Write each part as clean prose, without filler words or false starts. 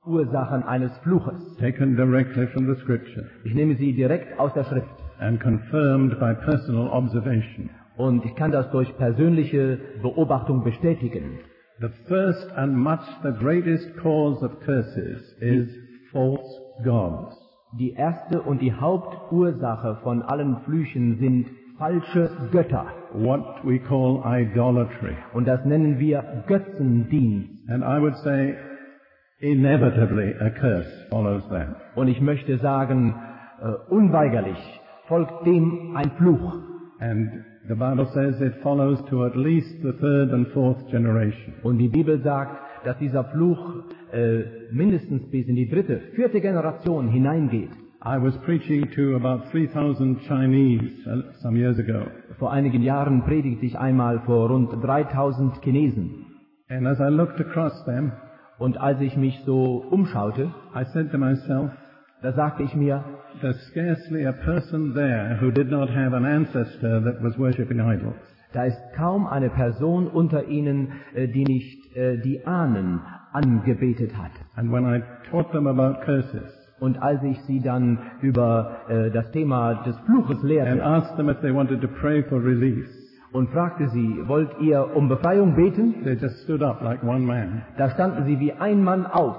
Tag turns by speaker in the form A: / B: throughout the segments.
A: Hauptursachen eines Fluches.
B: taken directly from the Scripture
A: Ich nehme sie direkt aus der Schrift.
B: and confirmed by personal observation.
A: Und ich kann das durch persönliche Beobachtung bestätigen.
B: The first and much the greatest cause of curses is false gods.
A: Die erste und die Hauptursache von allen Flüchen sind falsche Götter.
B: What we call idolatry.
A: Und das nennen wir Götzendienst.
B: And I would say inevitably a curse follows that.
A: Und ich möchte sagen, unweigerlich folgt dem ein Fluch.
B: And the Bible says it follows to at least the third and fourth generation.
A: Und die Bibel sagt, dass dieser Fluch mindestens bis in die dritte, vierte Generation hineingeht.
B: I was preaching to about 3,000 Chinese some years ago.
A: Vor einigen Jahren predigte ich einmal vor rund 3000 Chinesen.
B: And as I looked across them,
A: Und als ich mich so umschaute,
B: I said to myself,
A: da sagte ich mir,
B: there's scarcely a person there who did not have an ancestor that was worshipping idols.
A: da ist kaum eine Person unter ihnen, die nicht die Ahnen angebetet hat.
B: And when I taught them about curses
A: Und als ich sie dann über das Thema des Fluches
B: and
A: lehrte
B: asked them if they wanted to pray for release,
A: und fragte sie, wollt ihr um Befreiung beten?
B: they just stood up like one man.
A: Da standen sie wie ein Mann auf.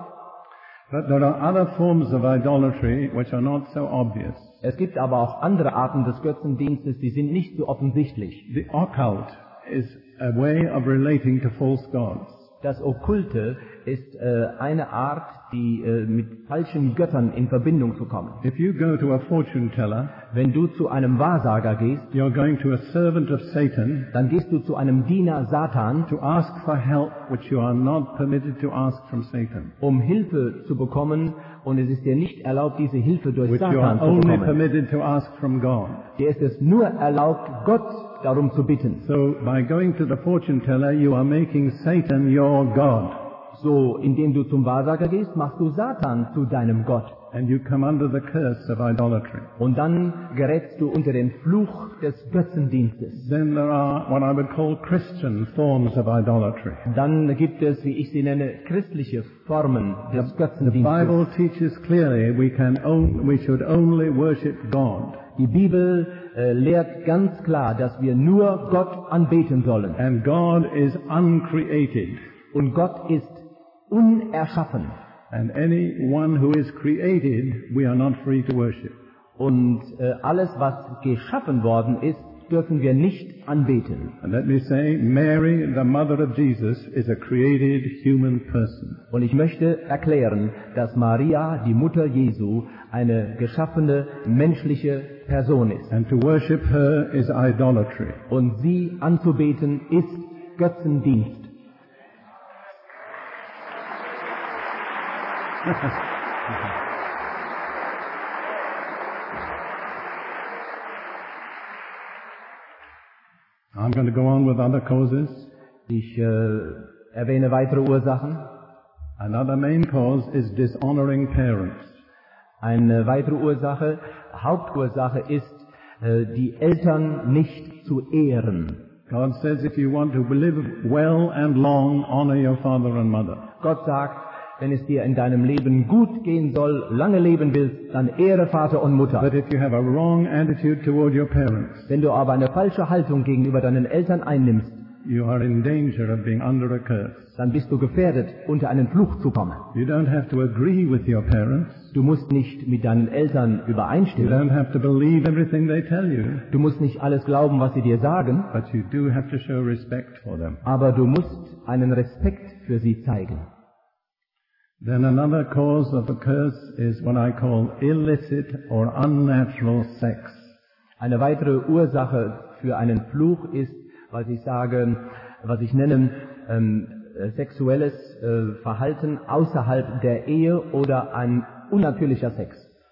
B: But there are other forms of idolatry which are not so obvious.
A: Es gibt aber auch andere Arten des Götzendienstes, die sind nicht so offensichtlich.
B: The occult is a way of relating to false gods.
A: Das Okkulte ist eine Art, die mit falschen Göttern in Verbindung zu kommen.
B: If you go to a fortune teller,
A: Wenn du zu einem Wahrsager gehst,
B: you're going to a servant of Satan
A: dann gehst du zu einem Diener Satan,
B: to ask for help which you are not permitted to ask from Satan,
A: um Hilfe zu bekommen, und es ist dir nicht erlaubt, diese Hilfe durch
B: which you
A: Satan
B: are
A: zu
B: only
A: bekommen.
B: permitted to ask from God.
A: Dir ist es nur erlaubt, Gott darum zu bitten.
B: So by going to the fortune teller, you are making Satan your God,
A: So, indem du zum Wahrsager gehst, machst du Satan zu deinem Gott.
B: and you come under the curse of idolatry.
A: Und dann gerätst du unter den Fluch des Götzendienstes.
B: Then there are what I would call Christian forms of idolatry.
A: Dann gibt es, wie ich sie nenne, christliche Formen des
B: The
A: Götzendienstes.
B: Bible teaches clearly we should only worship God,
A: Die Bibel lehrt ganz klar, dass wir nur Gott anbeten sollen.
B: and God is uncreated.
A: Und Gott ist unerschaffen.
B: And anyone who is created, we are not free to worship.
A: Und alles, was geschaffen worden ist, dürfen wir nicht anbeten.
B: And let me say, Mary, the mother of Jesus, is a created human person.
A: Und ich möchte erklären, dass Maria, die Mutter Jesu, eine geschaffene menschliche Person ist.
B: And to worship her is idolatry.
A: Und sie anzubeten ist Götzendienst.
B: I'm going to go on with other causes.
A: Ich erwähne weitere Ursachen.
B: Another main cause is dishonoring parents.
A: Eine weitere Ursache, Hauptursache ist, die Eltern nicht zu ehren.
B: God says if you want to live well and long, honor your father and mother.
A: Gott sagt, wenn es dir in deinem Leben gut gehen soll, lange leben willst, dann ehre Vater und Mutter.
B: But if you have a wrong attitude toward your parents,
A: Wenn du aber eine falsche Haltung gegenüber deinen Eltern einnimmst,
B: you are in danger of being under a curse.
A: dann bist du gefährdet, unter einen Fluch zu kommen.
B: You don't have to agree with your parents.
A: Du musst nicht mit deinen Eltern
B: You
A: übereinstimmen.
B: don't have to believe everything they tell you.
A: Du musst nicht alles glauben, was sie dir sagen,
B: But you do have to show respect for them.
A: aber du musst einen Respekt für sie zeigen.
B: Then another cause of the curse is what I call illicit or unnatural sex.
A: Eine weitere Ursache für einen Fluch ist, was ich nenne, sexuelles Verhalten außerhalb der Ehe oder ein unnatürlicher Sex.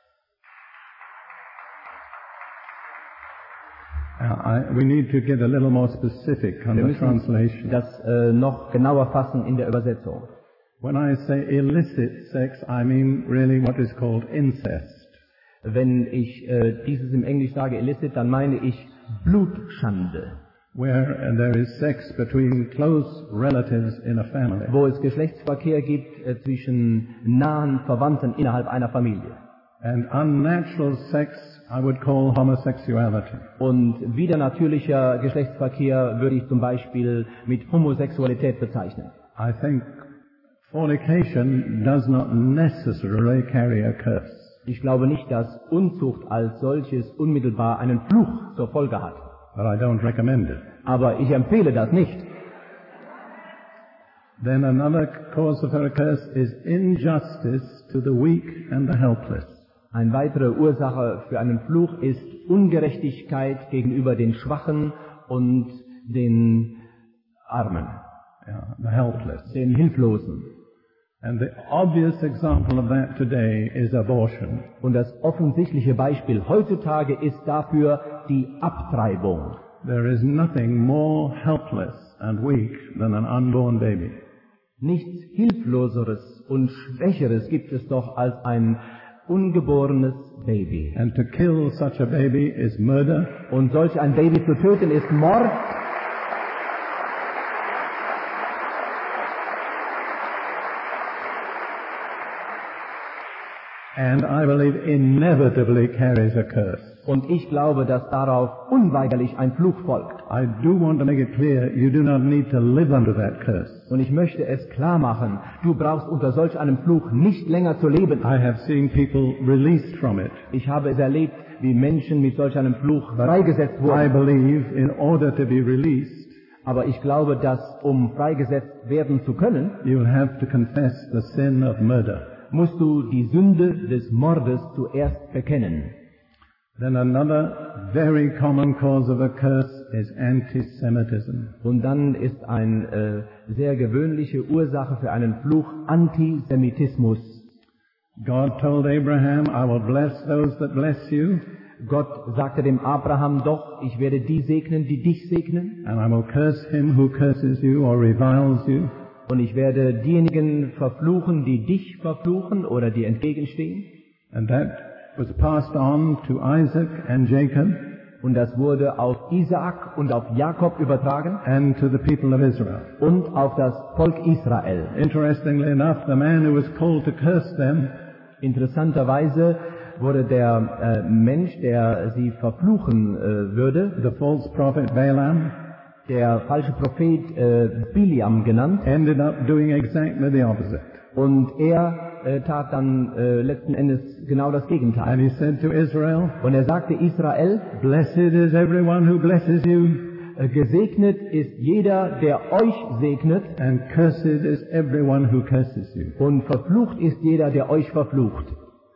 B: We need to get a little more specific on
A: Wir
B: the
A: müssen
B: translation.
A: das noch genauer fassen in der Übersetzung.
B: When I say illicit sex, I mean really what is called incest.
A: Wenn ich dieses im Englisch sage, illicit, dann meine ich Blutschande.
B: where there is sex between close relatives in a family.
A: wo es Geschlechtsverkehr gibt zwischen nahen Verwandten innerhalb einer Familie.
B: And unnatural sex I would call homosexuality.
A: Und widernatürlicher Geschlechtsverkehr würde ich zum Beispiel mit Homosexualität bezeichnen.
B: I think fornication does not necessarily carry a curse.
A: Ich glaube nicht, dass Unzucht als solches unmittelbar einen Fluch zur Folge hat.
B: But I don't recommend it.
A: Aber ich empfehle das nicht.
B: Then another cause of a curse is injustice to the weak and the helpless.
A: Eine weitere Ursache für einen Fluch ist Ungerechtigkeit gegenüber den Schwachen und den Armen,
B: Yeah, the helpless.
A: den Hilflosen.
B: And the obvious example of that today is abortion.
A: Und das offensichtliche Beispiel heutzutage ist dafür die Abtreibung.
B: There is nothing more helpless and weak than an unborn baby.
A: Nichts Hilfloseres und Schwächeres gibt es doch als ein ungeborenes Baby.
B: And to kill such a baby is murder.
A: Und solch ein Baby zu töten ist Mord.
B: And I believe inevitably carries a curse.
A: Und ich glaube, dass darauf unweigerlich ein Fluch folgt.
B: I do want to make it clear you do not need to live under that curse.
A: Und ich möchte es klar machen, du brauchst unter solch einem Fluch nicht länger zu leben.
B: I have seen people released from it.
A: Ich habe es erlebt, wie Menschen mit solch einem Fluch freigesetzt
B: I
A: wurden.
B: believe in order to be released,
A: Aber ich glaube, dass um freigesetzt werden zu können,
B: you will have to confess the sin of murder.
A: musst du die Sünde des Mordes zuerst bekennen.
B: Then another very common cause of a curse is anti-Semitism.
A: Und dann ist eine sehr gewöhnliche Ursache für einen Fluch Antisemitismus.
B: God told Abraham, I will bless those that bless you,
A: Gott sagte dem Abraham doch, ich werde die segnen, die dich segnen,
B: and I will curse him who curses you or reviles you.
A: und ich werde diejenigen verfluchen, die dich verfluchen oder dir entgegenstehen.
B: And that was passed on to Isaac and Jacob
A: Und das wurde auf Isaak und auf Jakob übertragen
B: and to the people of Israel.
A: und auf das Volk Israel.
B: Interestingly enough, the man who was called to curse them
A: Interessanterweise wurde der Mensch, der sie verfluchen würde,
B: the false prophet Balaam,
A: der falsche Prophet Biliam genannt,
B: ended up doing exactly the opposite.
A: und er tat dann letzten Endes genau das Gegenteil.
B: And he said to Israel,
A: Und er sagte Israel,
B: blessed is everyone who blesses you,
A: gesegnet ist jeder, der euch segnet,
B: and cursed is everyone who curses you.
A: und verflucht ist jeder, der euch verflucht.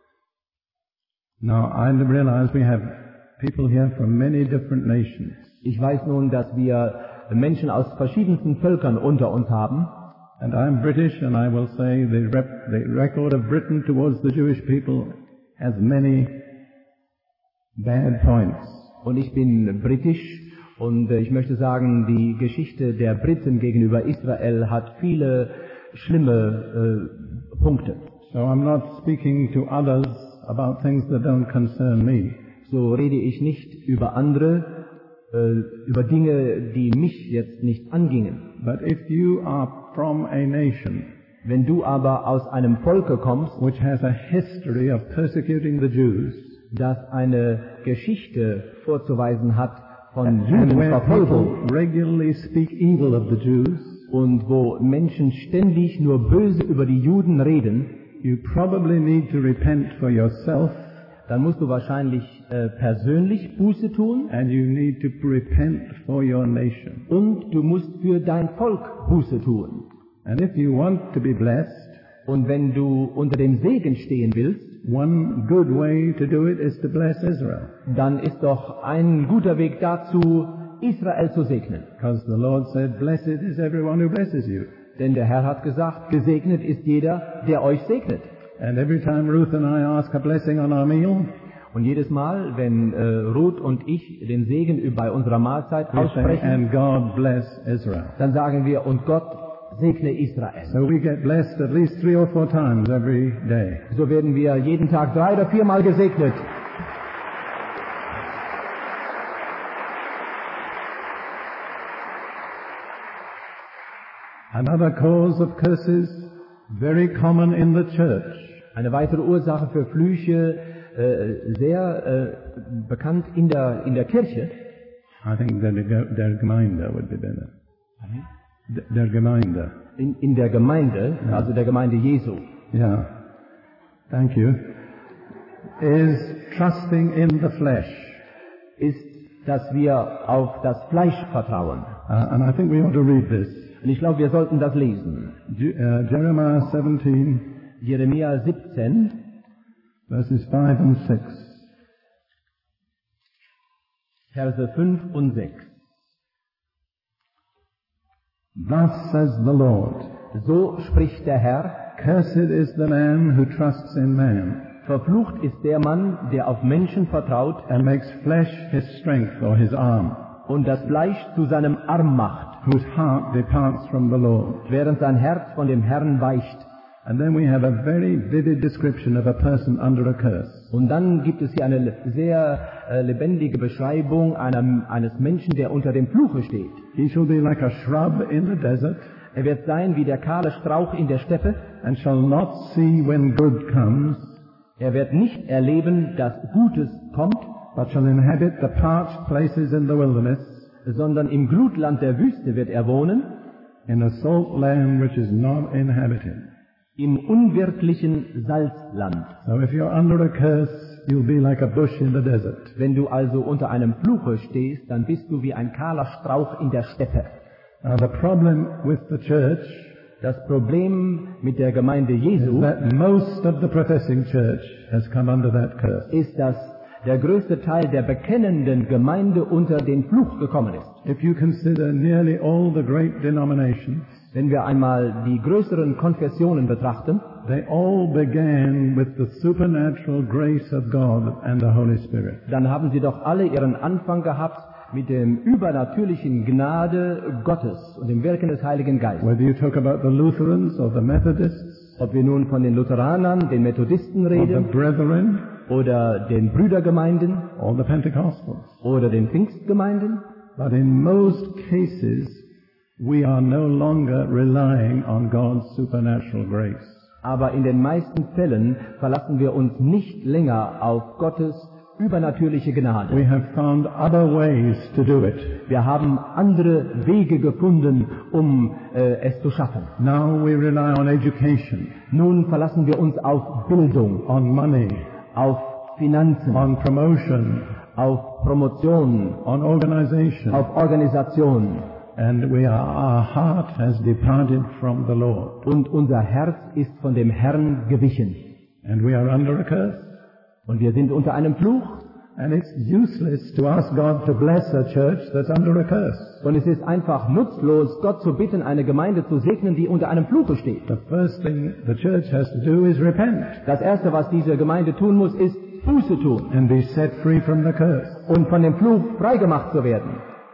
B: Now, I realize we have people here from many different nations.
A: Ich weiß nun, dass wir Menschen aus verschiedensten Völkern unter uns haben.
B: And I'm British, and I will say the record of Britain towards the Jewish people has many bad points.
A: Und ich bin britisch und ich möchte sagen, die Geschichte der Briten gegenüber Israel hat viele schlimme Punkte.
B: So I'm not speaking to others about things that don't concern me.
A: So rede ich nicht über andere, über Dinge, die mich jetzt nicht angingen.
B: But if you are from a nation
A: Wenn du aber aus einem Volke kommst,
B: which has a history of persecuting the Jews,
A: das eine Geschichte vorzuweisen hat von
B: and where
A: Judenverfolgung
B: people regularly speak evil of the Jews,
A: und wo Menschen ständig nur böse über die Juden reden,
B: you probably need to repent for yourself,
A: dann musst du wahrscheinlich persönlich Buße tun
B: and you need to repent for your nation.
A: und du musst für dein Volk Buße tun.
B: And if you want to be blessed,
A: Und wenn du unter dem Segen stehen willst,
B: one good way to do it is to bless Israel.
A: dann ist doch ein guter Weg dazu, Israel zu segnen.
B: Because the Lord said, blessed is everyone who blesses you.
A: Denn der Herr hat gesagt, gesegnet ist jeder, der euch segnet.
B: And every time Ruth and I ask a blessing on our meal,
A: Und jedes Mal, wenn Ruth und ich den Segen bei unserer Mahlzeit
B: we say,
A: aussprechen,
B: and God bless Israel.
A: dann sagen wir, und Gott segne Israel.
B: So we get blessed at least 3 or 4 times every day.
A: So werden wir jeden Tag 3 oder 4 Mal gesegnet.
B: Another cause of curses, very common in the church,
A: Eine weitere Ursache für Flüche, sehr bekannt in der Kirche.
B: I think der Gemeinde would be better. Der Gemeinde.
A: In der Gemeinde, also der Gemeinde Jesu.
B: Yeah. Thank you. Is trusting in the flesh.
A: Ist, dass wir auf das Fleisch vertrauen.
B: And I think we ought to read this.
A: Und ich glaube, wir sollten das lesen.
B: Jeremiah 17,
A: Jeremia 17,
B: verses 5 and 6.
A: Verse 5 und 6.
B: Thus says the Lord,
A: So spricht der Herr,
B: Cursed is the man who trusts in man,
A: verflucht ist der Mann, der auf Menschen vertraut
B: and makes flesh his strength or his arm,
A: und das Fleisch zu seinem Arm macht,
B: whose heart departs from the Lord.
A: während sein Herz von dem Herrn weicht.
B: And then we have a very vivid description of a person under a curse.
A: Und dann gibt es hier eine sehr lebendige Beschreibung eines Menschen, der unter dem Fluche steht.
B: He shall be like a shrub in the desert,
A: Er wird sein wie der kahle Strauch in der Steppe.
B: and shall not see when good comes,
A: Er wird nicht erleben, dass Gutes kommt,
B: but shall inhabit the parched places in the wilderness,
A: sondern im Glutland der Wüste wird er wohnen,
B: in a salt land which is not inhabited.
A: im unwirtlichen Salzland.
B: So if you're under a curse, you'll be like a bush in the desert.
A: Wenn du also unter einem Fluche stehst, dann bist du wie ein kahler Strauch in der Steppe.
B: Now the problem with the church
A: Das Problem mit der Gemeinde
B: is
A: Jesu
B: that most of the professing church has come under that curse.
A: ist, dass der größte Teil der bekennenden Gemeinde unter den Fluch gekommen ist.
B: If you consider nearly all the great denominations,
A: Wenn wir einmal die größeren Konfessionen betrachten,
B: they all began with the supernatural grace of God and the Holy Spirit.
A: dann haben sie doch alle ihren Anfang gehabt mit dem übernatürlichen Gnade Gottes und dem Wirken des Heiligen Geistes.
B: Whether you talk about the Lutherans or the Methodists
A: Ob wir nun von den Lutheranern, den Methodisten
B: or the
A: reden
B: Brethren
A: oder den Brüdergemeinden
B: or the Pentecostals.
A: oder den Pfingstgemeinden,
B: But in most cases, we are no longer relying on God's supernatural grace.
A: aber in den meisten Fällen verlassen wir uns nicht länger auf Gottes übernatürliche Gnade.
B: We have found other ways to do it.
A: Wir haben andere Wege gefunden, um es zu schaffen.
B: Now we rely on education,
A: Nun verlassen wir uns auf Bildung,
B: on money,
A: auf Finanzen,
B: on promotion,
A: auf Promotion,
B: on organization,
A: auf Organisation.
B: and our heart has departed from the Lord.
A: Und unser Herz ist von dem Herrn gewichen.
B: And we are under a curse.
A: Und wir sind unter einem Fluch.
B: And it's useless to ask God to bless a church that's under a curse.
A: Und es ist einfach nutzlos, Gott zu bitten, eine Gemeinde zu segnen, die unter einem Fluche steht.
B: The first thing the church has to do is repent
A: Das Erste, was diese Gemeinde tun muss, ist Buße tun
B: and be set free from the curse.
A: und von dem Fluch freigemacht zu werden.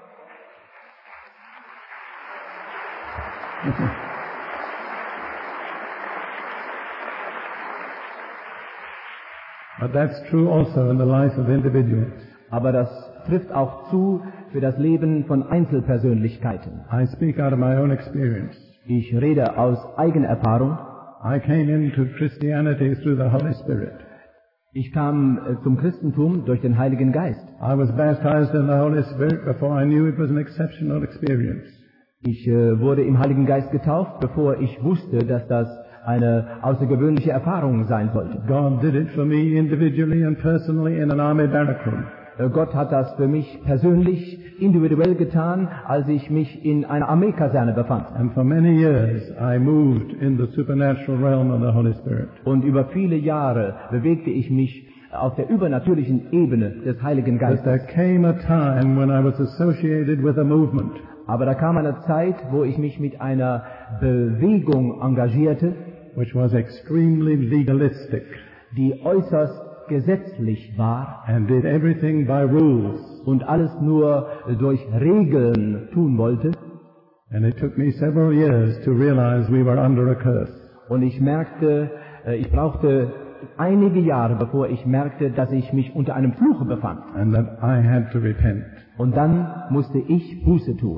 B: But that's true also in the life of individuals.
A: Aber das trifft auch zu für das Leben von Einzelpersönlichkeiten.
B: I speak out of my own experience.
A: Ich rede aus eigener Erfahrung.
B: I came into Christianity through the Holy Spirit.
A: Ich kam zum Christentum durch den Heiligen Geist.
B: I was baptized in the Holy Spirit before I knew it was an exceptional experience.
A: Ich wurde im Heiligen Geist getauft, bevor ich wusste, dass das eine außergewöhnliche Erfahrung sein sollte.
B: God did it for me individually and personally in an army barrack room.
A: Gott hat das für mich persönlich, individuell getan, als ich mich in einer Armeekaserne befand.
B: And for many years I moved in the supernatural realm of the Holy Spirit.
A: Und über viele Jahre bewegte ich mich auf der übernatürlichen Ebene des Heiligen
B: But there
A: Geistes.
B: came a time when I was associated with a movement
A: Aber da kam eine Zeit, wo ich mich mit einer Bewegung engagierte,
B: which was extremely legalistic
A: die äußerst gesetzlich war
B: and did everything by rules.
A: und alles nur durch Regeln tun wollte.
B: And it took me several years to realize we were under a curse.
A: Und ich merkte, ich brauchte einige Jahre, bevor ich merkte, dass ich mich unter einem Fluche befand.
B: And that I had to repent.
A: Und dann musste ich Buße tun.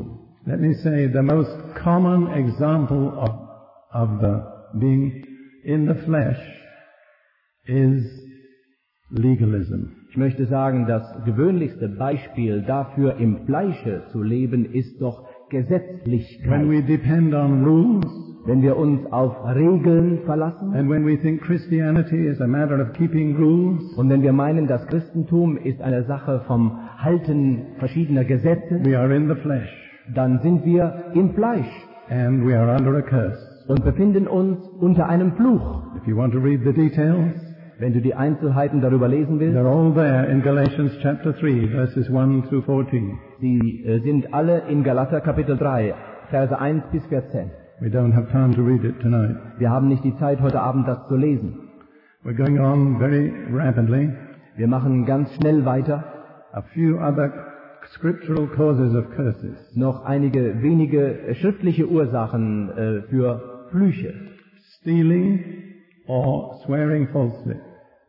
B: Let me say the most common example of the being in the flesh is legalism.
A: Ich möchte sagen, das gewöhnlichste Beispiel dafür, im Fleische zu leben, ist doch Gesetzlichkeit.
B: When we depend on rules,
A: wenn wir uns auf Regeln verlassen,
B: and when we think Christianity is a matter of keeping rules,
A: und wenn wir meinen, das Christentum ist eine Sache vom Halten verschiedener Gesetze,
B: we are in the flesh,
A: dann sind wir im Fleisch
B: and we are under a curse.
A: Und befinden uns unter einem Fluch.
B: If you want to read the details,
A: wenn du die Einzelheiten darüber lesen willst,
B: they're all there in Galatians chapter 3, verses 1 through 14.
A: Sie sind alle in Galater Kapitel 3, Verse 1 bis 14.
B: We don't have time to read it tonight.
A: Wir haben nicht die Zeit, heute Abend das zu lesen.
B: We're going on very rapidly.
A: Wir machen ganz schnell weiter.
B: A few other scriptural causes of curses.
A: Noch einige wenige schriftliche Ursachen für Flüche.
B: Stealing or swearing falsely.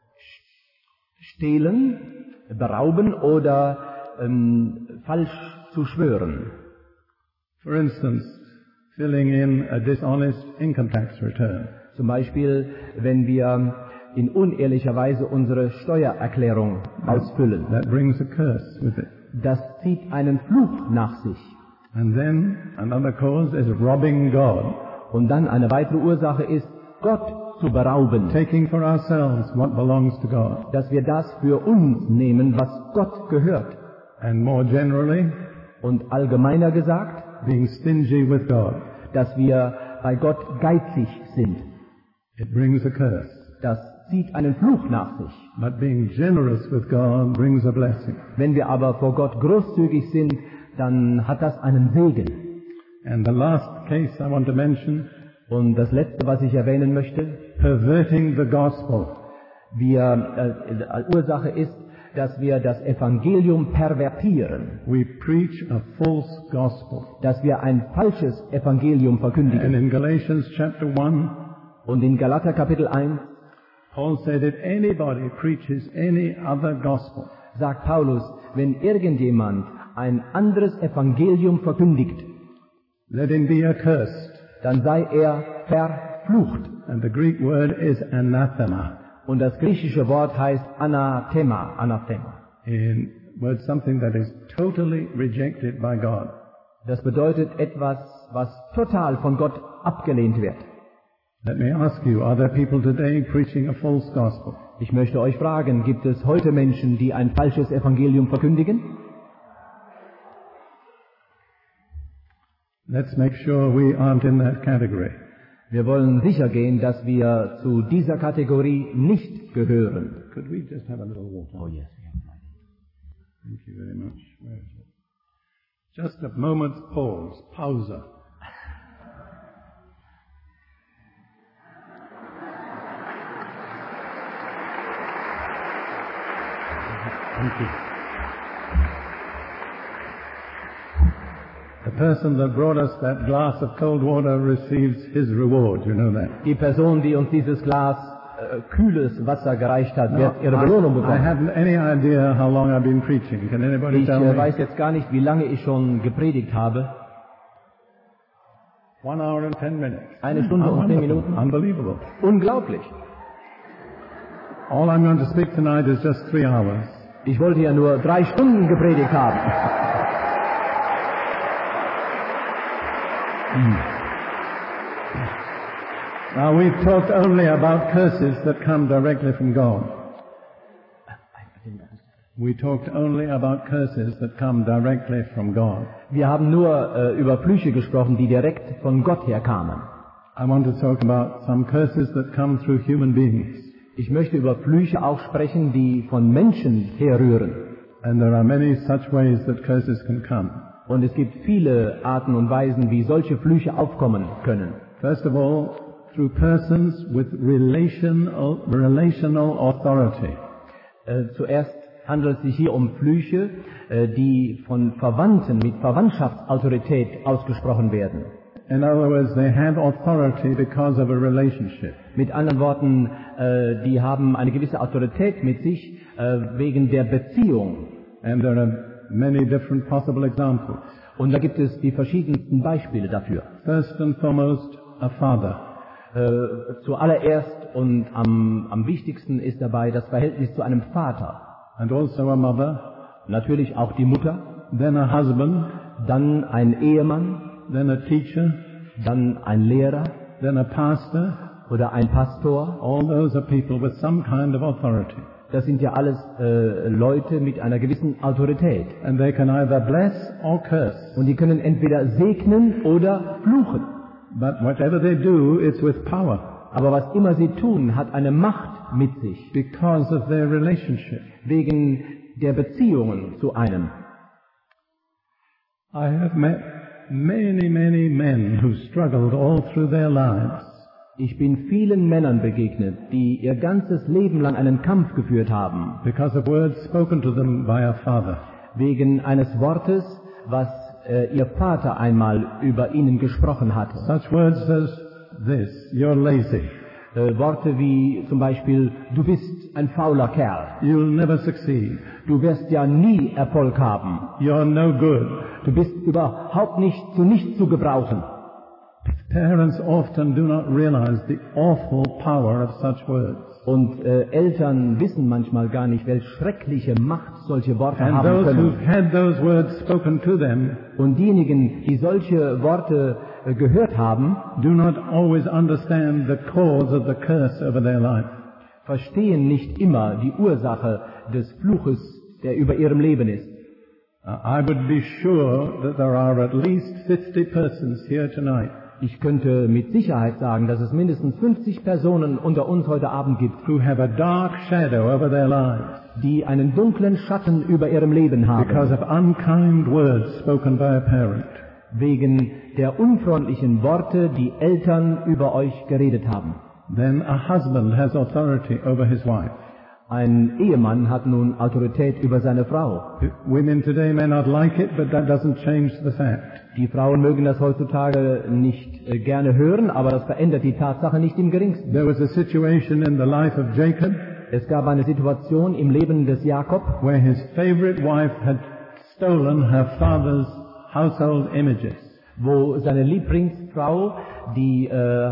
A: Stehlen, berauben oder falsch zu schwören.
B: For instance, filling in a dishonest income tax return.
A: Zum Beispiel, wenn wir in unehrlicher Weise unsere Steuererklärung ausfüllen.
B: That brings a curse with it.
A: Das zieht einen Fluch nach sich.
B: And then another cause is robbing God.
A: Und dann eine weitere Ursache ist, Gott zu berauben.
B: Taking for ourselves what belongs to God.
A: Dass wir das für uns nehmen, was Gott gehört.
B: And more generally,
A: und allgemeiner gesagt,
B: being stingy with God.
A: Dass wir bei Gott geizig sind.
B: It brings a curse.
A: Das zieht einen Fluch nach sich.
B: But being generous with God brings a blessing.
A: Wenn wir aber vor Gott großzügig sind, dann hat das einen Segen.
B: And the last case I want to mention,
A: und das letzte, was ich erwähnen möchte,
B: perverting the gospel.
A: Ursache ist, dass wir das Evangelium pervertieren.
B: We preach a false gospel.
A: Dass wir ein falsches Evangelium verkündigen.
B: And in Galatians chapter 1,
A: und in Galater Kapitel 1,
B: Paul said, if anybody preaches any other gospel,
A: sagt Paulus, wenn irgendjemand ein anderes Evangelium verkündigt,
B: let him be accursed.
A: Dann sei er verflucht.
B: And the Greek word is anathema.
A: Und das griechische Wort heißt Anathema. Anathema.
B: In word something that is totally rejected by God.
A: Das bedeutet etwas, was total von Gott abgelehnt wird.
B: Let me ask you, are there people today preaching a false gospel?
A: Ich möchte euch fragen, gibt es heute Menschen, die ein falsches Evangelium verkündigen?
B: Let's make sure we aren't in that category.
A: Wir wollen sicher gehen, dass wir zu dieser Kategorie nicht gehören.
B: Could we just have a little water?
A: Oh yes.
B: Thank you very much. Where is it? Just a moment's pause. Pause. Thank you. The person that brought us that glass of cold water receives his reward, you know that.
A: Die Person, die uns dieses Glas kühles Wasser gereicht hat, wird ihre Belohnung bekommen.
B: I haven't any idea how long I've been preaching. Can anybody tell me?
A: Ich weiß jetzt gar nicht, wie lange ich schon gepredigt habe.
B: 1 hour and 10 minutes.
A: 1 Stunde und 10 Minuten.
B: Unbelievable.
A: Unglaublich.
B: All I'm going to speak tonight is just 3 hours.
A: Ich wollte ja nur 3 Stunden gepredigt haben.
B: Now we've talked only about curses that come directly from God. We talked only about curses that come directly from God.
A: Wir haben nur über Flüche gesprochen, die direkt von Gott her kamen.
B: I want to talk about some curses that come through human beings.
A: Ich möchte über Flüche auch sprechen, die von Menschen herrühren.
B: And there are many such ways that curses can come.
A: Und es gibt viele Arten und Weisen, wie solche Flüche aufkommen können.
B: First of all, through persons with relational authority.
A: Zuerst handelt es sich hier um Flüche, die von Verwandten mit Verwandtschaftsautorität ausgesprochen werden.
B: In other words, they have authority because of a relationship.
A: Mit anderen Worten, die haben eine gewisse Autorität mit sich wegen der Beziehung.
B: And there are many different possible examples.
A: Und da gibt es die verschiedensten Beispiele dafür.
B: First and foremost, a father.
A: Zuallererst und am wichtigsten ist dabei das Verhältnis zu einem Vater.
B: And also a mother.
A: Natürlich auch die Mutter.
B: Then a husband.
A: Dann ein Ehemann.
B: Then a teacher.
A: Dann ein Lehrer.
B: Then a pastor.
A: Oder ein Pastor.
B: All those are people with some kind of authority.
A: Das sind ja alles Leute mit einer gewissen Autorität.
B: And they can either bless or curse.
A: Und die können entweder segnen oder fluchen.
B: But whatever they do, it's with power.
A: Aber was immer sie tun, hat eine Macht mit sich.
B: Because of their relationship.
A: Wegen der Beziehungen zu einem.
B: I have met many men who struggled all through their lives.
A: Ich bin vielen Männern begegnet, die ihr ganzes Leben lang einen Kampf geführt haben.
B: Because of words spoken to them by a father.
A: Wegen eines Wortes, was ihr Vater einmal über ihnen gesprochen hatte.
B: Such words as this, you're lazy.
A: Worte wie zum Beispiel, du bist ein fauler Kerl.
B: You'll never succeed.
A: Du wirst ja nie Erfolg haben.
B: You're no good.
A: Du bist überhaupt nicht zu gebrauchen.
B: Parents often do not realize the awful power of such words.
A: Und Eltern wissen manchmal gar nicht, welche schreckliche Macht solche Worte
B: And
A: haben
B: those
A: können.
B: who've had those words spoken to them
A: Und diejenigen, die solche Worte gehört haben,
B: do not always understand the cause of the curse over their life.
A: verstehen nicht immer die Ursache des Fluches, der über ihrem Leben ist.
B: I would be sure that there are at least 50 persons here tonight
A: Ich könnte mit Sicherheit sagen, dass es mindestens 50 Personen unter uns heute Abend gibt,
B: who have a dark shadow over their lives
A: die einen dunklen Schatten über ihrem Leben
B: because
A: haben,
B: of unkind words spoken by a parent.
A: wegen der unfreundlichen Worte, die Eltern über euch geredet haben.
B: Then a husband has authority over his wife.
A: Ein Ehemann hat nun Autorität über seine Frau.
B: Women today may not like it, but that doesn't change the fact.
A: Die Frauen mögen das heutzutage nicht gerne hören, aber das verändert die Tatsache nicht im geringsten.
B: There was a situation in the life of Jacob
A: Es gab eine Situation im Leben des Jakob,
B: where his favorite wife had stolen her father's household images.
A: wo seine Lieblingsfrau die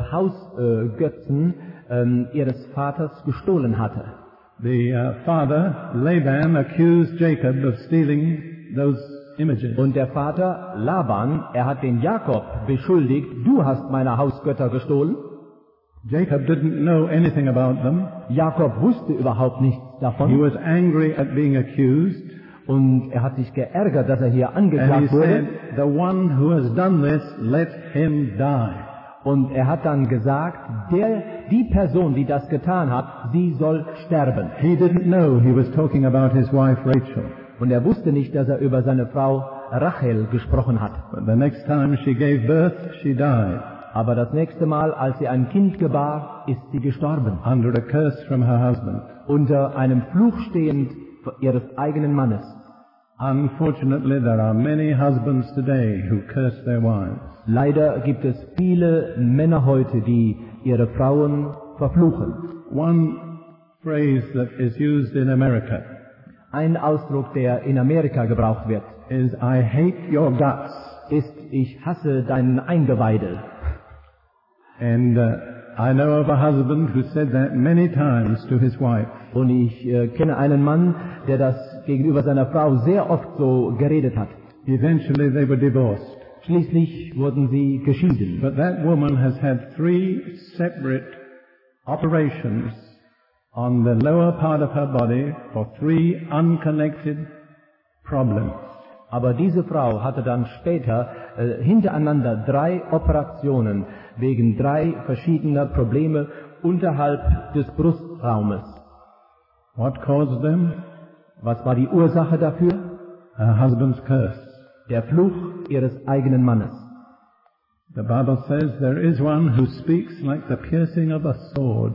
A: Hausgötzen ihres Vaters gestohlen hatte.
B: The father, Laban, accused Jacob of stealing those images.
A: Und der Vater Laban, er hat den Jakob beschuldigt, du hast meine Hausgötter gestohlen.
B: Jacob didn't know anything about them.
A: Jakob wusste überhaupt nichts
B: He
A: davon
B: was angry at being accused.
A: und er hat sich geärgert, dass er hier
B: And he
A: angeklagt wurde.
B: said, the one who has done this, let him die.
A: Und er hat dann gesagt, die Person, die das getan hat, sie soll sterben.
B: He didn't know he was talking about his wife Rachel.
A: Und er wusste nicht, dass er über seine Frau Rachel gesprochen hat.
B: But the next time she gave birth, she died
A: Aber das nächste Mal, als sie ein Kind gebar, ist sie gestorben.
B: under a curse from her husband.
A: Unter einem Fluch stehend ihres eigenen Mannes.
B: Unfortunately, there are many husbands today who curse their wives.
A: Leider gibt es viele Männer heute, die ihre Frauen verfluchen.
B: One phrase that is used in America
A: Ein Ausdruck, der in Amerika gebraucht wird,
B: is, I hate your guts.
A: ist, ich hasse deinen Eingeweide.
B: And I know of a husband who said that many times to his wife.
A: Und ich kenne einen Mann, der das gegenüber seiner Frau sehr oft so geredet hat.
B: Eventually they were divorced.
A: Schließlich wurden sie geschieden.
B: But that woman has had 3 separate operations on the lower part of her body for 3 unconnected problems.
A: Aber diese Frau hatte dann später hintereinander 3 Operationen wegen 3 verschiedener Probleme unterhalb des Brustraumes.
B: What caused them?
A: Was war die Ursache dafür?
B: Her husband's curse.
A: Der Fluch ihres eigenen Mannes.
B: The Bible says there is one who speaks like the piercing of a sword.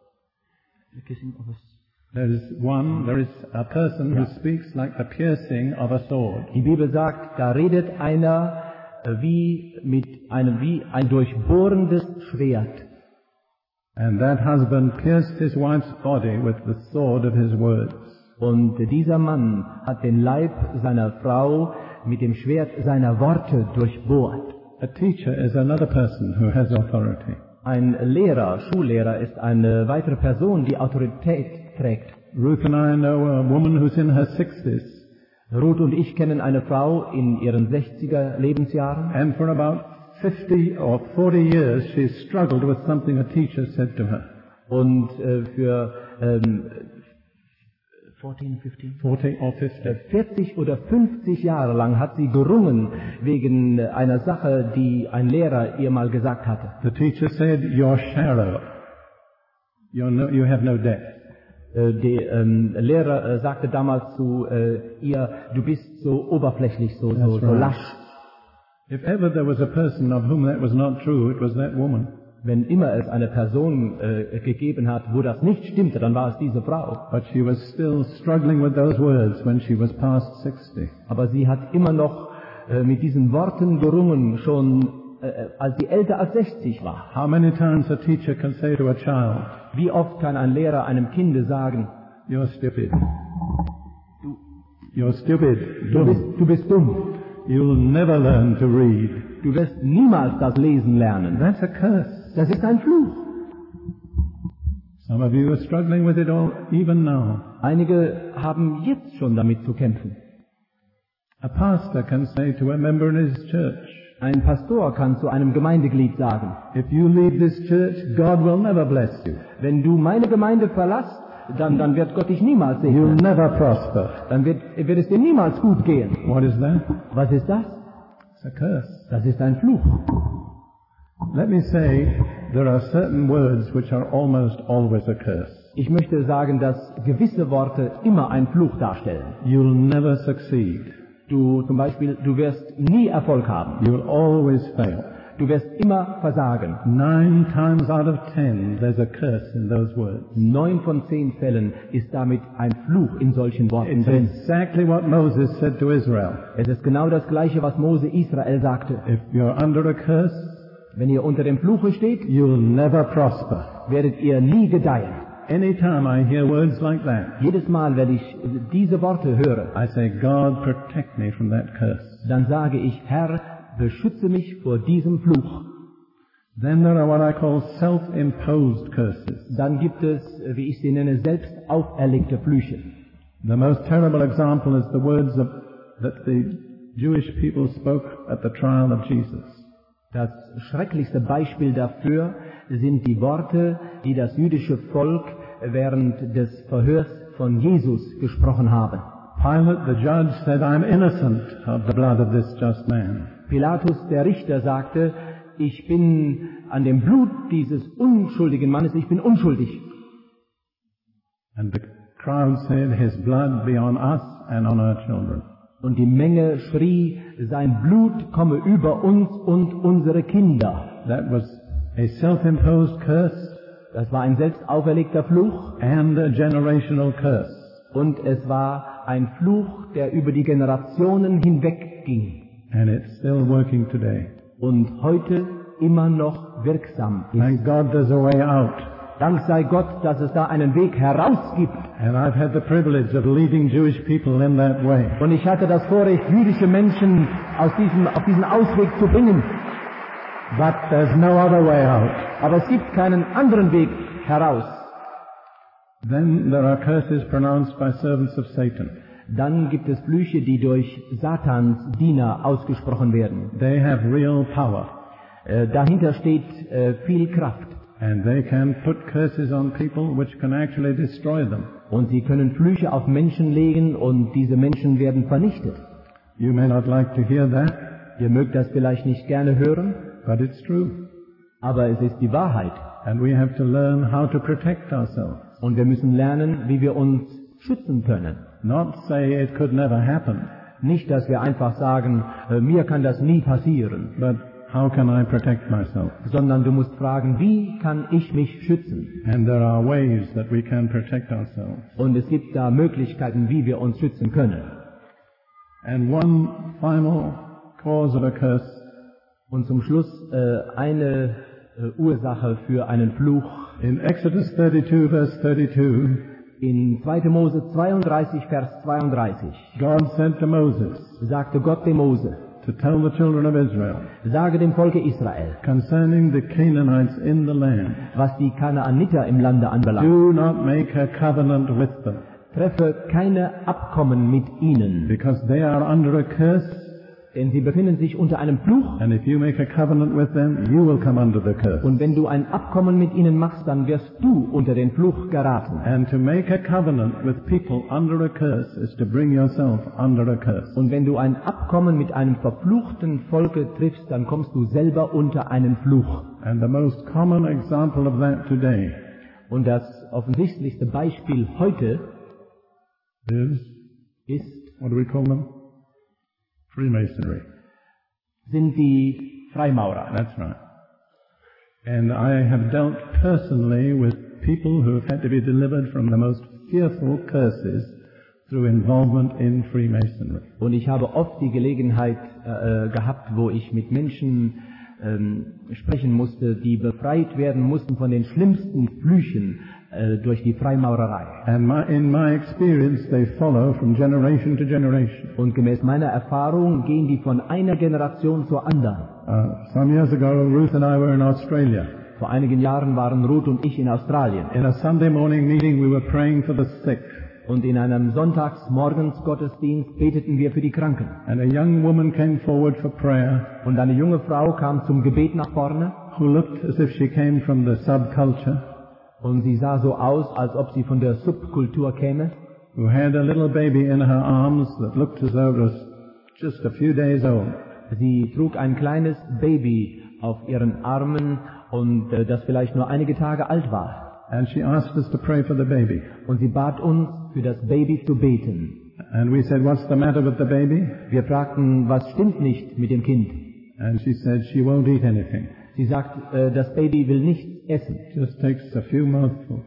B: There is a person who speaks like the piercing of a sword.
A: Die Bibel sagt, da redet einer wie ein durchbohrendes Schwert.
B: And that husband pierced his wife's body with the sword of his words.
A: Und dieser Mann hat den Leib seiner Frau mit dem Schwert seiner Worte durchbohrt.
B: A teacher is another person who has authority.
A: Ein Lehrer, Schullehrer, ist eine weitere Person, die Autorität trägt.
B: Ruth and I know a woman who's in her 60s.
A: Ruth und ich kennen eine Frau in ihren 60er Lebensjahren.
B: And for about 50 or 40 years she struggled with something a teacher said to her.
A: Und für 40
B: or 50.
A: 40 oder 50 Jahre lang hat sie gerungen wegen einer Sache, die ein Lehrer ihr mal gesagt hatte.
B: The teacher said, "You're shallow. You have no depth."
A: Der Lehrer sagte damals zu ihr, du bist so oberflächlich, so lasch.
B: If ever there was a person of whom that was not true, it was that woman.
A: Wenn immer es eine Person gegeben hat, wo das nicht stimmte, dann war es diese Frau.
B: But she was still struggling with those words when she was past 60.
A: Aber sie hat immer noch mit diesen Worten gerungen, schon als sie älter als 60 war.
B: How many times a teacher can say to a child,
A: Wie oft kann ein Lehrer einem Kinde sagen,
B: "You're stupid. You're stupid.
A: du bist dumm.
B: You'll never learn to read."
A: Du wirst niemals das Lesen lernen.
B: That's a curse.
A: Das ist ein Fluch.
B: Some of you are struggling with it all, even now.
A: Einige haben jetzt schon damit zu kämpfen.
B: A pastor can say to a member in his church,
A: Ein Pastor kann zu einem Gemeindeglied sagen,
B: "If you leave this church, God will never bless you.
A: wenn du meine Gemeinde verlässt, dann wird Gott dich niemals
B: You'll
A: segnen.
B: never prosper."
A: Dann wird es dir niemals gut gehen.
B: What is that?
A: Was ist das?
B: It's a curse.
A: Das ist ein Fluch.
B: Let me say, there are certain words which are almost always a curse.
A: Ich möchte sagen, dass gewisse Worte immer einen Fluch darstellen.
B: You'll never succeed.
A: Zum Beispiel, du wirst nie Erfolg haben.
B: You'll always fail.
A: Du wirst immer versagen.
B: 9 times out of 10, there's a curse in those words.
A: 9 von 10 Fällen ist damit ein Fluch in solchen Worten
B: It's
A: drin.
B: exactly what Moses said to Israel.
A: Es ist genau das Gleiche, was Mose Israel sagte.
B: If you're under a curse,
A: Wenn ihr unter dem Fluche steht,
B: you'll never prosper.
A: werdet ihr nie gedeihen.
B: Anytime I hear words like that,
A: Jedes Mal, wenn ich diese Worte höre,
B: I say, "God, protect me from that curse."
A: dann sage ich, Herr, beschütze mich vor diesem Fluch.
B: Then there are what I call self-imposed curses.
A: Dann gibt es, wie ich sie nenne, selbst auferlegte Flüche.
B: The most terrible example is the words that the Jewish people spoke at the trial of Jesus.
A: Das schrecklichste Beispiel dafür sind die Worte, die das jüdische Volk während des Verhörs von Jesus gesprochen haben.
B: Pilate, the judge, said, "I'm innocent of the blood of this just man."
A: Pilatus, der Richter, sagte, ich bin an dem Blut dieses unschuldigen Mannes, ich bin unschuldig.
B: And the crowd said, "His blood be on us and on our children."
A: Und die Menge schrie, sein Blut komme über uns und unsere Kinder.
B: That was a self-imposed curse
A: Das war ein selbst auferlegter Fluch
B: and a generational curse.
A: und es war ein Fluch, der über die Generationen hinweg ging
B: And it's still working today.
A: und heute immer noch wirksam ist.
B: Thank God there's a way out.
A: Dank sei Gott, dass es da einen Weg heraus gibt.
B: And I've had the privilege of leading Jewish people in that way.
A: Und ich hatte das Vorrecht, jüdische Menschen auf diesen Ausweg zu bringen.
B: But there's no other way out.
A: Aber es gibt keinen anderen Weg heraus.
B: Then there are curses pronounced by servants of Satan.
A: Dann gibt es Flüche, die durch Satans Diener ausgesprochen werden.
B: They have real power.
A: Dahinter steht viel Kraft.
B: And they can put curses on people which can actually destroy them.
A: Und sie können Flüche auf Menschen legen und diese Menschen werden vernichtet.
B: You may not like to hear that,
A: Ihr mögt das vielleicht nicht gerne hören,
B: but it's true.
A: aber es ist die Wahrheit.
B: And we have to learn how to protect ourselves.
A: Und wir müssen lernen, wie wir uns schützen können.
B: Not say it could never happen,
A: Nicht, dass wir einfach sagen, mir kann das nie passieren,
B: but how can I protect myself?
A: sondern du musst fragen, wie kann ich mich schützen?
B: And there are ways that we can protect ourselves.
A: Und es gibt da Möglichkeiten, wie wir uns schützen können.
B: And one final cause of a curse
A: Und zum Schluss eine Ursache für einen Fluch.
B: in Exodus 32 verse 32,
A: In 2. Mose 32, Vers 32
B: God said to Moses
A: sagte Gott dem Mose,
B: to tell the children of Israel
A: sage dem Volke Israel,
B: concerning the Canaanites in the land,
A: was die Kanaaniter im Lande anbelangt,
B: do not make a covenant with them,
A: treffe keine Abkommen mit ihnen,
B: because they are under a curse,
A: denn sie befinden sich unter einem Fluch.
B: and if you make a covenant with them, you will come under the curse.
A: Und wenn du ein Abkommen mit ihnen machst, dann wirst du unter den Fluch geraten.
B: And to make a covenant with people under a curse is to bring yourself under a curse.
A: Und wenn du ein Abkommen mit einem verfluchten Volke triffst, dann kommst du selber unter einen Fluch.
B: And the most common example of that today
A: Und das offensichtlichste Beispiel heute ist,
B: what do we call them? Freemasonry.
A: sind die Freimaurer.
B: That's right. And I have dealt personally with people who have had to be delivered from the most fearful curses through involvement in Freemasonry.
A: Und ich habe oft die Gelegenheit gehabt, wo ich mit Menschen sprechen musste, die befreit werden mussten von den schlimmsten Flüchen durch die Freimaurerei.
B: And in my experience, they follow from generation to generation.
A: Und gemäß meiner Erfahrung gehen die von einer Generation zur anderen.
B: Some years ago, Ruth and I were in Australia.
A: Vor einigen Jahren waren Ruth und ich in Australien.
B: In a Sunday morning meeting, we were praying for the sick.
A: Und in einem Sonntagsmorgensgottesdienst beteten wir für die Kranken.
B: And a young woman came forward for prayer,
A: Und eine junge Frau kam zum Gebet nach vorne.
B: who looked as if she came from the subculture,
A: Und sie sah so aus, als ob sie von der Subkultur käme.
B: who had a little baby in her arms that looked as though it was just a few days old.
A: Sie trug ein kleines Baby auf ihren Armen und das vielleicht nur einige Tage alt war.
B: And she asked us to pray for the baby.
A: Und sie bat uns, für das Baby zu beten.
B: And we said, what's the matter with the baby?
A: Wir fragten, was stimmt nicht mit dem Kind?
B: And she said, she won't eat anything.
A: Sie sagt, das Baby will nichts essen.
B: Just takes a few mouthfuls.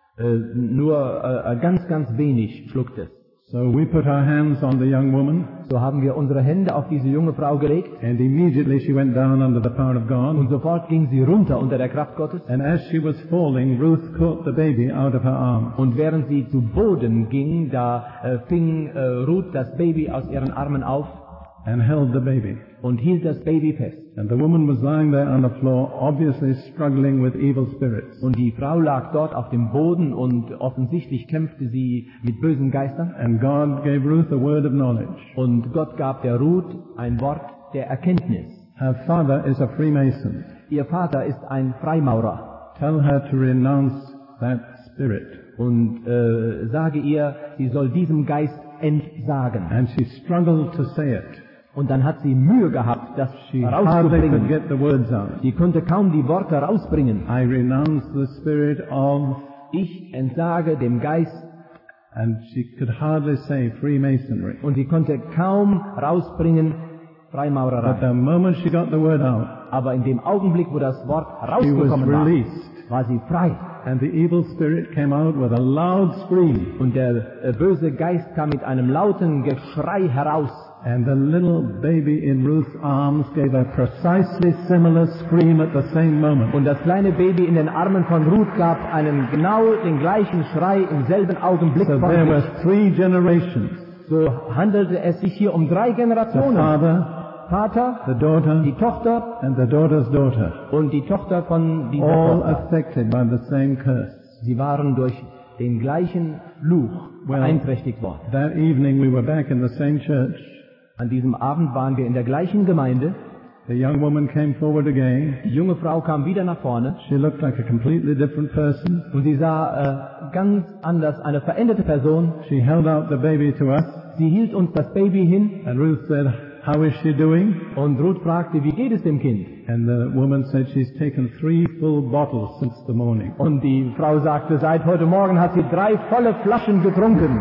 A: Nur ganz, ganz wenig schluckt es.
B: So we put our hands on the young woman,
A: So haben wir unsere Hände auf diese junge Frau gelegt
B: and immediately she went down under the power of God.
A: und sofort ging sie runter unter der Kraft Gottes.
B: And as she was falling, Ruth caught the baby out of her arms.
A: Und während sie zu Boden ging, da fing Ruth das Baby aus ihren Armen auf
B: And held the baby.
A: und hielt das Baby fest.
B: And the woman was lying there on the floor, obviously struggling with evil spirits.
A: Und die Frau lag dort auf dem Boden und offensichtlich kämpfte sie mit bösen Geistern.
B: And God gave Ruth a word of knowledge.
A: Und Gott gab der Ruth ein Wort der Erkenntnis.
B: Her father is a Freemason.
A: Ihr Vater ist ein Freimaurer.
B: Tell her to renounce that spirit.
A: Und sage ihr, sie soll diesem Geist entsagen.
B: And she struggled to say it.
A: Und dann hat sie Mühe gehabt, das
B: She hardly could
A: rauszubringen.
B: get the words out.
A: Sie konnte kaum die Worte rausbringen.
B: I renounce the spirit of,
A: Ich entsage dem Geist.
B: and she could hardly say Freemasonry.
A: Und sie konnte kaum rausbringen
B: But
A: Freimaurerei.
B: the moment she got the word out,
A: Aber in dem Augenblick, wo das Wort
B: she was
A: rausgekommen war,
B: released.
A: war sie frei.
B: And the evil spirit came out with a loud scream.
A: Und der böse Geist kam mit einem lauten Geschrei heraus.
B: And the little baby in Ruth's arms gave a precisely similar scream at the same moment.
A: Und das kleine Baby in den Armen von Ruth gab einen genau den gleichen Schrei im selben Augenblick
B: So
A: von
B: there were
A: sich.
B: 3 generations.
A: So handelte es sich hier um 3
B: The
A: Generationen.
B: father,
A: Vater,
B: the daughter,
A: die Tochter
B: and the daughter's daughter.
A: und die Tochter von dieser
B: All
A: Tochter.
B: affected by the same curse.
A: Sie waren durch den gleichen Fluch beeinträchtigt worden.
B: That evening we were back in the same church.
A: An diesem Abend waren wir in der gleichen Gemeinde.
B: The young woman came forward again.
A: Die junge Frau kam wieder nach vorne
B: She looked like a completely different person.
A: und sie sah ganz anders, eine veränderte Person.
B: She held out the baby to us,
A: Sie hielt uns das Baby hin
B: and Ruth said, "How is she doing?"
A: und Ruth fragte, wie geht es dem Kind?
B: And the woman said she's taken 3 full bottles since the morning.
A: Und die Frau sagte, seit heute Morgen hat sie 3 volle Flaschen getrunken.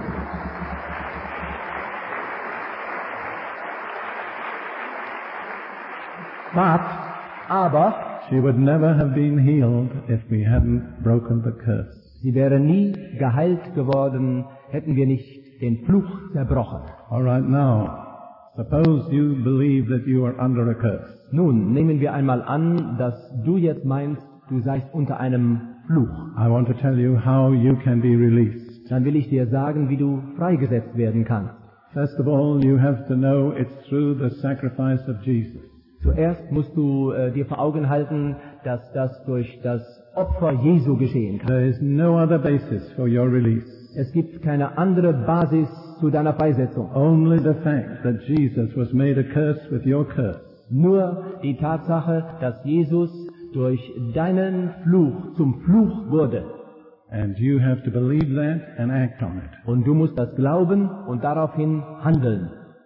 A: Aber
B: She would never have been healed if we hadn't broken the curse.
A: sie wäre nie geheilt geworden, hätten wir nicht den Fluch zerbrochen.
B: All right, now, suppose you believe that you are under a curse.
A: Nun, nehmen wir einmal an, dass du jetzt meinst, du seist unter einem Fluch.
B: I want to tell you how you can be released.
A: dann will ich dir sagen, wie du freigesetzt werden kannst.
B: First of all, you have to know it's through the sacrifice of Jesus.
A: Zuerst musst du dir vor Augen halten, dass das durch das Opfer Jesu geschehen kann.
B: There is no other basis for your release.
A: Es gibt keine andere Basis zu deiner Freisetzung.
B: Only the fact that Jesus was made a curse with your curse.
A: Nur die Tatsache, dass Jesus durch deinen Fluch zum Fluch wurde.
B: And you have to believe that and act on it.
A: Und du musst das glauben und daraufhin handeln.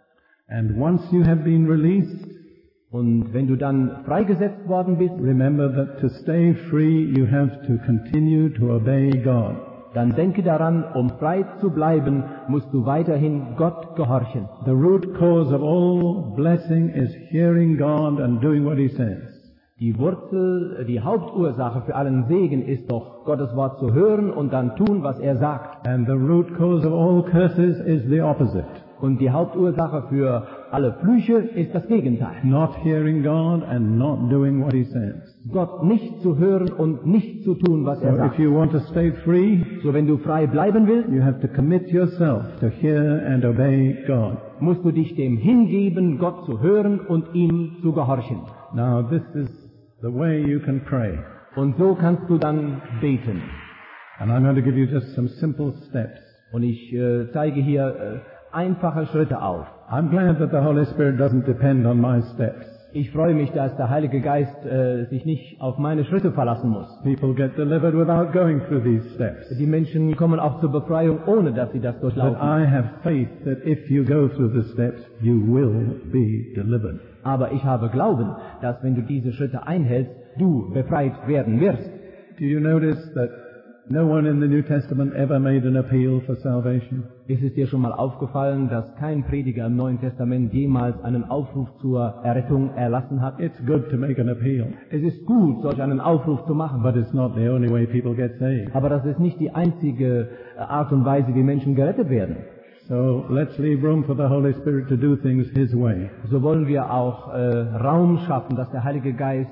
B: And once you have been released,
A: und wenn du dann freigesetzt worden bist,
B: remember that to stay free you have to continue to obey God.
A: Dann denke daran, um frei zu bleiben, musst du weiterhin Gott gehorchen.
B: The root cause of all blessing is hearing God and doing what He says.
A: Die Wurzel, die Hauptursache für allen Segen ist doch, Gottes Wort zu hören und dann tun, was er sagt.
B: And the root cause of all curses is the opposite.
A: Und die Hauptursache für alle Flüche ist das Gegenteil.
B: Not hearing God and not doing what He says.
A: Gott nicht zu hören und nicht zu tun, was er
B: So if
A: sagt.
B: you want to stay free,
A: So wenn du frei bleiben willst,
B: you have to commit yourself to hear and obey God.
A: musst du dich dem hingeben, Gott zu hören und ihm zu gehorchen.
B: Now this is the way you can pray.
A: Und so kannst du dann beten.
B: And I'm going to give you just some simple steps.
A: Und ich zeige hier einfache Schritte auf.
B: I'm glad that the Holy Spirit doesn't depend on my steps.
A: Ich freue mich, dass der Heilige Geist sich nicht auf meine Schritte verlassen muss.
B: People get delivered without going through these steps.
A: Die Menschen kommen auch zur Befreiung, ohne dass sie das
B: But
A: durchlaufen.
B: I have faith that if you go through the steps, you will be delivered.
A: Aber ich habe Glauben, dass wenn du diese Schritte einhältst, du befreit werden wirst.
B: Do you notice that no one in the New Testament ever made an appeal for salvation?
A: Ist es dir schon mal aufgefallen, dass kein Prediger im Neuen Testament jemals einen Aufruf zur Errettung erlassen hat?
B: It's good to make an appeal,
A: Es ist gut, solch einen Aufruf zu machen.
B: but it's not the only way people get saved.
A: Aber das ist nicht die einzige Art und Weise, wie Menschen gerettet werden.
B: So let's leave room for the Holy Spirit to do things His way.
A: So wollen wir auch Raum schaffen, dass der Heilige Geist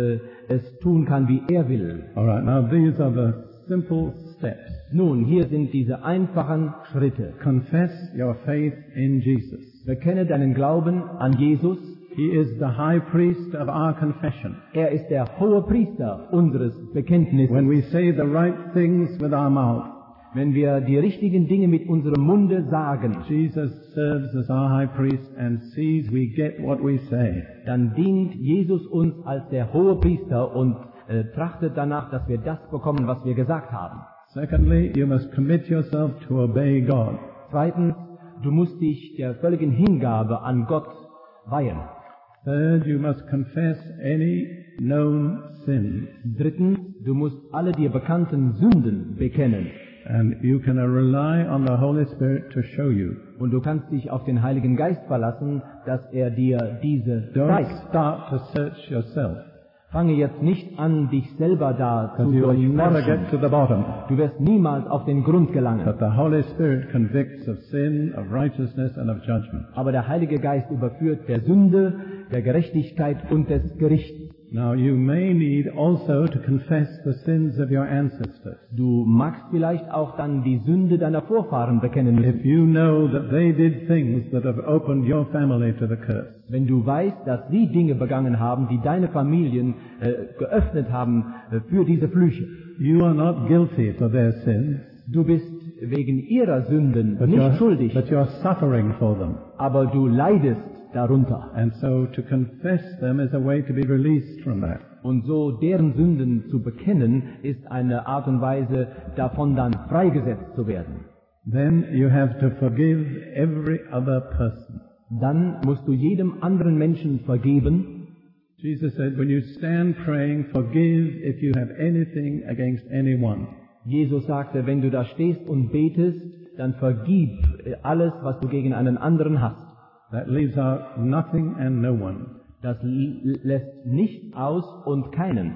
A: es tun kann, wie er will.
B: All right, now these are the simple steps.
A: Nun, hier sind diese einfachen Schritte.
B: Confess your faith in Jesus.
A: Bekenne deinen Glauben an Jesus.
B: He is the high priest of our confession.
A: Er ist der hohe Priester unseres Bekenntnisses.
B: When we say the right things with our mouth,
A: Wenn wir die richtigen Dinge mit unserem Munde sagen,
B: Jesus serves as our high priest and sees we get what we say.
A: dann dient Jesus uns als der hohe Priester und trachtet danach, dass wir das bekommen, was wir gesagt haben.
B: Secondly, you must commit yourself to obey God.
A: Zweitens, du musst dich der völligen Hingabe an Gott weihen.
B: Third, you must confess any known sin.
A: Drittens, du musst alle dir bekannten Sünden bekennen.
B: And you can rely on the Holy Spirit to show you.
A: Und du kannst dich auf den Heiligen Geist verlassen, dass er dir diese
B: Don't
A: zeigt.
B: start to search yourself,
A: Fange jetzt nicht an, dich selber da zu
B: because you will never
A: durchforschen.
B: get to the bottom.
A: Du wirst niemals auf den Grund gelangen.
B: But the Holy Spirit convicts of sin, of righteousness, and of judgment.
A: Aber der Heilige Geist überführt der Sünde, der Gerechtigkeit und des Gerichts.
B: Now you may need also to confess the sins of your ancestors.
A: Du magst vielleicht auch dann die Sünde deiner Vorfahren bekennen müssen.
B: If you know that they did things that have opened your family to the curse.
A: Wenn du weißt, dass sie Dinge begangen haben, die deine Familien geöffnet haben für diese Flüche.
B: You are not guilty for their sins,
A: Du bist wegen ihrer Sünden nicht schuldig,
B: but you're suffering for them.
A: aber du leidest darunter.
B: And so to confess them is a way to be released from that.
A: Und so deren Sünden zu bekennen, ist eine Art und Weise, davon dann freigesetzt zu werden.
B: Then you have to forgive every other person.
A: Dann musst du jedem anderen Menschen vergeben.
B: Jesus said, when you stand praying, forgive if you have anything against anyone.
A: Jesus sagte, wenn du da stehst und betest, dann vergib alles, was du gegen einen anderen hast.
B: That leaves out nothing and no one.
A: Das lässt nichts aus und keinen.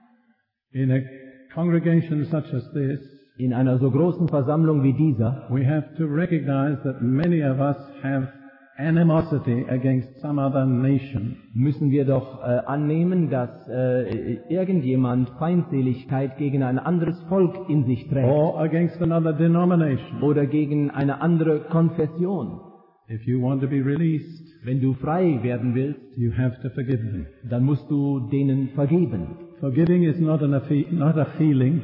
B: In a congregation such as this,
A: In einer so großen Versammlung wie dieser
B: we have to recognize that many of us have animosity against some other nation,
A: müssen wir doch annehmen, dass irgendjemand Feindseligkeit gegen ein anderes Volk in sich trägt
B: or against another denomination.
A: oder gegen eine andere Konfession.
B: If you want to be released,
A: Wenn du frei werden willst,
B: you have to forgive them.
A: dann musst du denen vergeben.
B: Forgiving is not a feeling,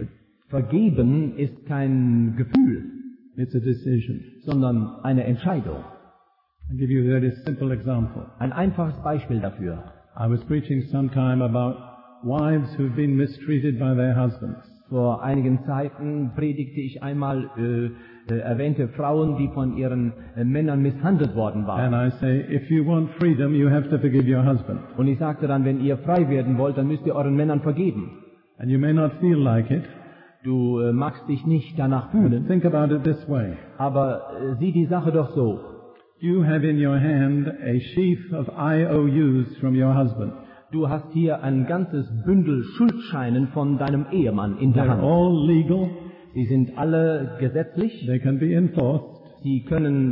A: Vergeben ist kein Gefühl,
B: it's a decision.
A: sondern eine Entscheidung.
B: I'll give you a very simple example.
A: Ein einfaches Beispiel dafür.
B: I was preaching sometime about wives who've been mistreated by their husbands.
A: Vor einigen Zeiten predigte ich einmal erwähnte Frauen, die von ihren Männern misshandelt worden waren.
B: And I say, if you want freedom, you have to forgive your husband.
A: Und ich sagte dann, wenn ihr frei werden wollt, dann müsst ihr euren Männern vergeben.
B: And you may not feel like it,
A: Du magst dich nicht danach
B: but
A: fühlen,
B: think about it this way.
A: aber sieh die Sache doch so.
B: You have in your hand a sheaf of IOUs from your husband.
A: Du hast hier ein ganzes Bündel Schuldscheinen von deinem Ehemann in der
B: They're
A: Hand.
B: all legal.
A: Sie sind alle gesetzlich,
B: They can be enforced.
A: sie können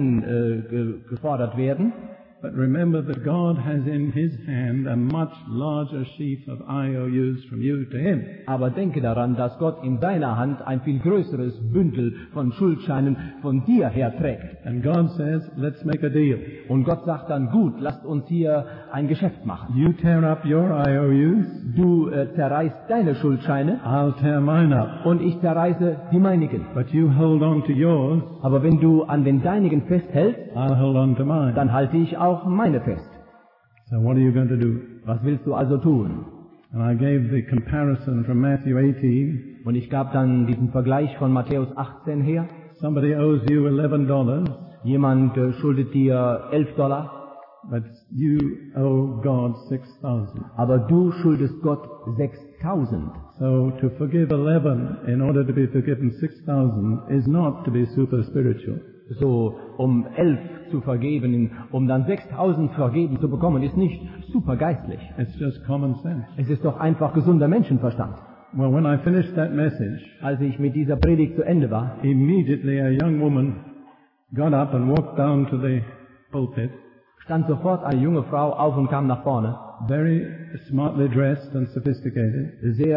A: eingefordert werden.
B: But remember that God has in His hand a much larger sheaf of IOUs from you to Him.
A: Aber denke daran, dass Gott in deiner Hand ein viel größeres Bündel von Schuldscheinen von dir her trägt.
B: And God says, let's make a deal.
A: Und Gott sagt dann, gut, lasst uns hier ein Geschäft machen.
B: You tear up your IOUs,
A: Du zerreißt deine Schuldscheine
B: I'll tear mine up.
A: und ich zerreiße die meinigen.
B: But you hold on to yours,
A: Aber wenn du an den deinigen festhältst,
B: I'll hold on to mine.
A: dann halte ich auch meine fest.
B: So what are you going to do?
A: Was willst du also tun?
B: And I gave the comparison from Matthew 18.
A: Und ich gab dann diesen Vergleich von Matthäus 18 her.
B: Somebody owes you $11,
A: Jemand schuldet dir $11,
B: but you owe God 6,000.
A: aber du schuldest Gott 6.000.
B: So to forgive 11 in order to be forgiven 6,000 is not to be super spiritual.
A: So, um 11 zu vergeben, um dann 6.000 vergeben zu bekommen, ist nicht super geistlich.
B: It's just common sense.
A: Es ist doch einfach gesunder Menschenverstand.
B: Well, when I finished that message,
A: Als ich mit dieser Predigt zu Ende war,
B: immediately a young woman got up and walked down to the pulpit,
A: stand sofort eine junge Frau auf und kam nach vorne,
B: very smartly dressed and sophisticated.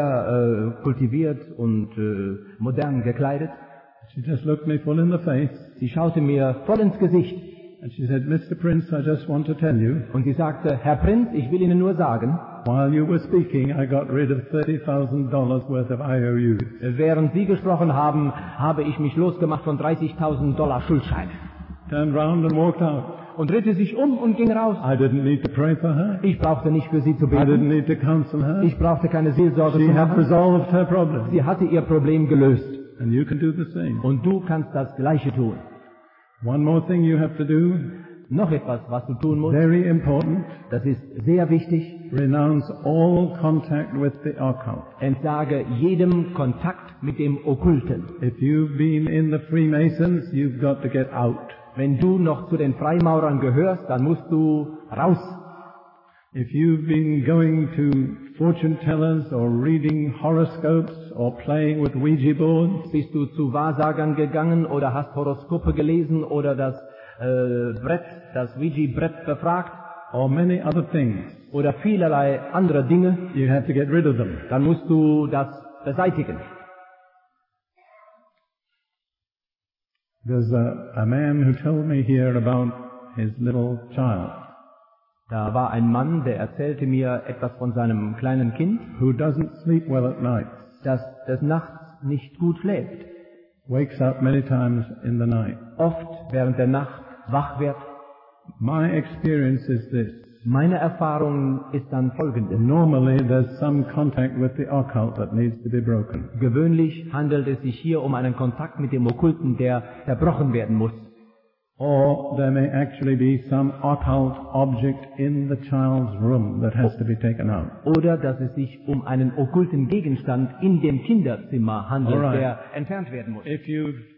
A: sehr kultiviert und modern gekleidet.
B: She just looked me full in the face
A: Sie schaute mir voll ins Gesicht
B: and she said, Mr. Prince, I just want to tell you,
A: und sie sagte, Herr Prinz, ich will Ihnen nur sagen,
B: while you were speaking, I got rid of $30,000 worth of IOUs.
A: während Sie gesprochen haben, habe ich mich losgemacht von $30.000 Schuldscheinen.
B: Turned round and walked out.
A: Und drehte sich um und ging raus.
B: I didn't need to pray for her.
A: Ich brauchte nicht für sie zu
B: I didn't
A: beten.
B: need to counsel her.
A: Ich brauchte keine Seelsorge
B: She
A: zu
B: had
A: machen.
B: resolved her problem.
A: Sie hatte ihr Problem gelöst.
B: And you can do the same.
A: Und du kannst das Gleiche tun.
B: One more thing you have to do,
A: Noch etwas, was du tun musst,
B: very important,
A: das ist sehr wichtig.
B: renounce all contact with the occult.
A: Entsage jedem Kontakt mit dem Okkulten.
B: If you've been in the Freemasons, you've got to get out.
A: Wenn du noch zu den Freimaurern gehörst, dann musst du raus.
B: If you've been going to fortune tellers or reading horoscopes or playing with Ouija boards,
A: Bist du zu Wahrsagern gegangen oder hast Horoskope gelesen oder das Ouija-Brett befragt
B: or many other things,
A: oder vielerlei andere Dinge,
B: you have to get rid of them.
A: dann musst du das beseitigen.
B: There's a man who told me here about his little child
A: Da war ein Mann, der erzählte mir etwas von seinem kleinen Kind,
B: who doesn't sleep well at night,
A: das des Nachts nicht gut schläft.
B: wakes up many times in the night.
A: Oft während der Nacht wach wird.
B: My experience is this.
A: Meine Erfahrung ist dann folgende.
B: Normally there's some contact with the occult that needs to be broken.
A: Gewöhnlich handelt es sich hier um einen Kontakt mit dem Okkulten, der zerbrochen werden muss.
B: Or there may actually be some occult object in the child's room that has to be taken out.
A: Oder dass es sich um einen okkulten Gegenstand in dem Kinderzimmer handelt,
B: Alright.
A: der entfernt werden muss.
B: If you've